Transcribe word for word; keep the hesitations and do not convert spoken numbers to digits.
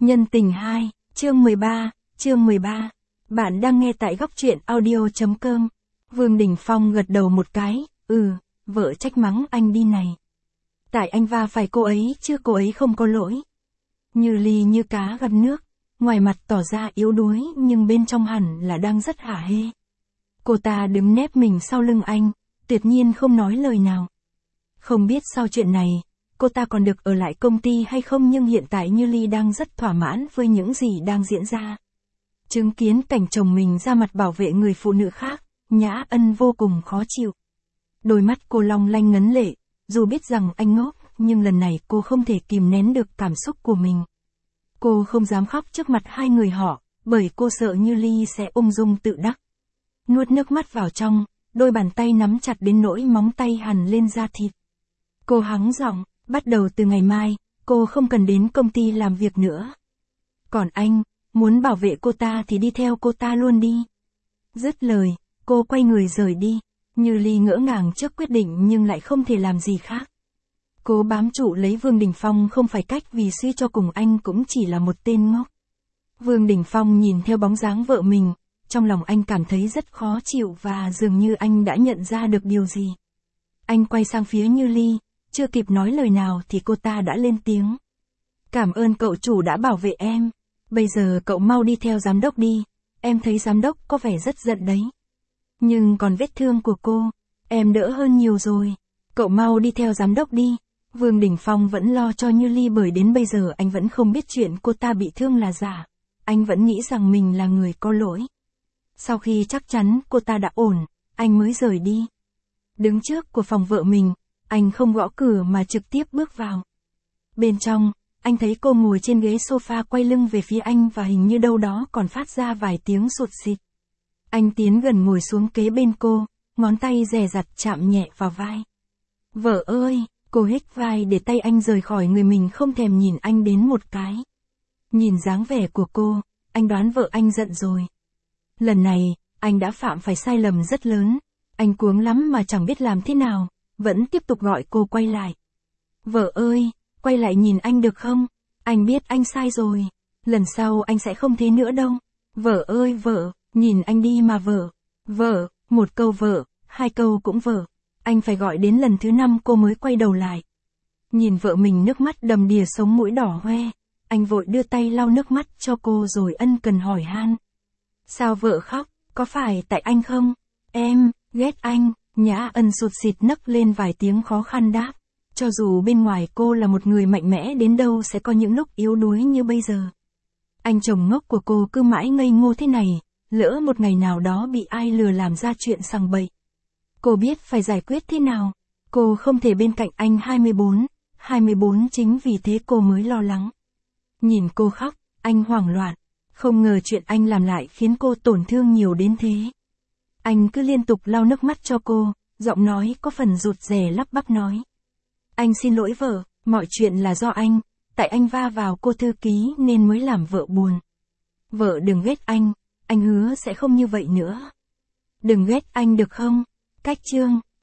Nhân tình hai, chương mười ba, chương mười ba. Bạn đang nghe tại góc truyện audio chấm com. Vương Đình Phong gật đầu một cái, ừ, vợ trách mắng anh đi này. Tại anh va phải cô ấy chứ cô ấy không có lỗi. Như ly như cá gặp nước, ngoài mặt tỏ ra yếu đuối nhưng bên trong hẳn là đang rất hả hê. Cô ta đứng nép mình sau lưng anh, tuyệt nhiên không nói lời nào. Không biết sau chuyện này, cô ta còn được ở lại công ty hay không, nhưng hiện tại Như Ly đang rất thỏa mãn với những gì đang diễn ra. Chứng kiến cảnh chồng mình ra mặt bảo vệ người phụ nữ khác, Nhã Ân vô cùng khó chịu. Đôi mắt cô long lanh ngấn lệ, dù biết rằng anh ngốc, nhưng lần này cô không thể kìm nén được cảm xúc của mình. Cô không dám khóc trước mặt hai người họ, bởi cô sợ Như Ly sẽ ung dung tự đắc. Nuốt nước mắt vào trong, đôi bàn tay nắm chặt đến nỗi móng tay hằn lên da thịt. Cô hắng giọng, bắt đầu từ ngày mai, cô không cần đến công ty làm việc nữa. Còn anh, muốn bảo vệ cô ta thì đi theo cô ta luôn đi. Dứt lời, cô quay người rời đi. Như Ly ngỡ ngàng trước quyết định nhưng lại không thể làm gì khác. Cố bám trụ lấy Vương Đình Phong không phải cách, vì suy cho cùng anh cũng chỉ là một tên ngốc. Vương Đình Phong nhìn theo bóng dáng vợ mình, trong lòng anh cảm thấy rất khó chịu và dường như anh đã nhận ra được điều gì. Anh quay sang phía Như Ly, chưa kịp nói lời nào thì cô ta đã lên tiếng. Cảm ơn cậu chủ đã bảo vệ em. Bây giờ cậu mau đi theo giám đốc đi, em thấy giám đốc có vẻ rất giận đấy. Nhưng còn vết thương của cô, em đỡ hơn nhiều rồi. Cậu mau đi theo giám đốc đi. Vương Đình Phong vẫn lo cho Như Ly bởi đến bây giờ anh vẫn không biết chuyện cô ta bị thương là giả. Anh vẫn nghĩ rằng mình là người có lỗi. Sau khi chắc chắn cô ta đã ổn, anh mới rời đi. Đứng trước của phòng vợ mình, anh không gõ cửa mà trực tiếp bước vào. Bên trong, anh thấy cô ngồi trên ghế sofa quay lưng về phía anh và hình như đâu đó còn phát ra vài tiếng sụt xịt. Anh tiến gần ngồi xuống kế bên cô, ngón tay dè dặt chạm nhẹ vào vai. Vợ ơi, cô hít vai để tay anh rời khỏi người mình, không thèm nhìn anh đến một cái. Nhìn dáng vẻ của cô, anh đoán vợ anh giận rồi. Lần này, anh đã phạm phải sai lầm rất lớn. Anh cuống lắm mà chẳng biết làm thế nào, vẫn tiếp tục gọi cô quay lại. Vợ ơi, quay lại nhìn anh được không? Anh biết anh sai rồi. Lần sau anh sẽ không thế nữa đâu. Vợ ơi vợ, nhìn anh đi mà vợ. Vợ, một câu vợ, hai câu cũng vợ. Anh phải gọi đến lần thứ năm cô mới quay đầu lại. Nhìn vợ mình nước mắt đầm đìa, sống mũi đỏ hoe. Anh vội đưa tay lau nước mắt cho cô rồi ân cần hỏi han. Sao vợ khóc, có phải tại anh không? Em, ghét anh. Nhã Ân sụt xịt nấc lên vài tiếng khó khăn đáp. Cho dù bên ngoài cô là một người mạnh mẽ đến đâu sẽ có những lúc yếu đuối như bây giờ. Anh chồng ngốc của cô cứ mãi ngây ngô thế này, lỡ một ngày nào đó bị ai lừa làm ra chuyện sằng bậy. Cô biết phải giải quyết thế nào. Cô không thể bên cạnh anh hai mươi bốn, hai mươi bốn chính vì thế cô mới lo lắng. Nhìn cô khóc, anh hoảng loạn. Không ngờ chuyện anh làm lại khiến cô tổn thương nhiều đến thế. Anh cứ liên tục lau nước mắt cho cô, giọng nói có phần rụt rè lắp bắp nói. Anh xin lỗi vợ, mọi chuyện là do anh, tại anh va vào cô thư ký nên mới làm vợ buồn. Vợ đừng ghét anh, anh hứa sẽ không như vậy nữa. Đừng ghét anh được không? Cách chương,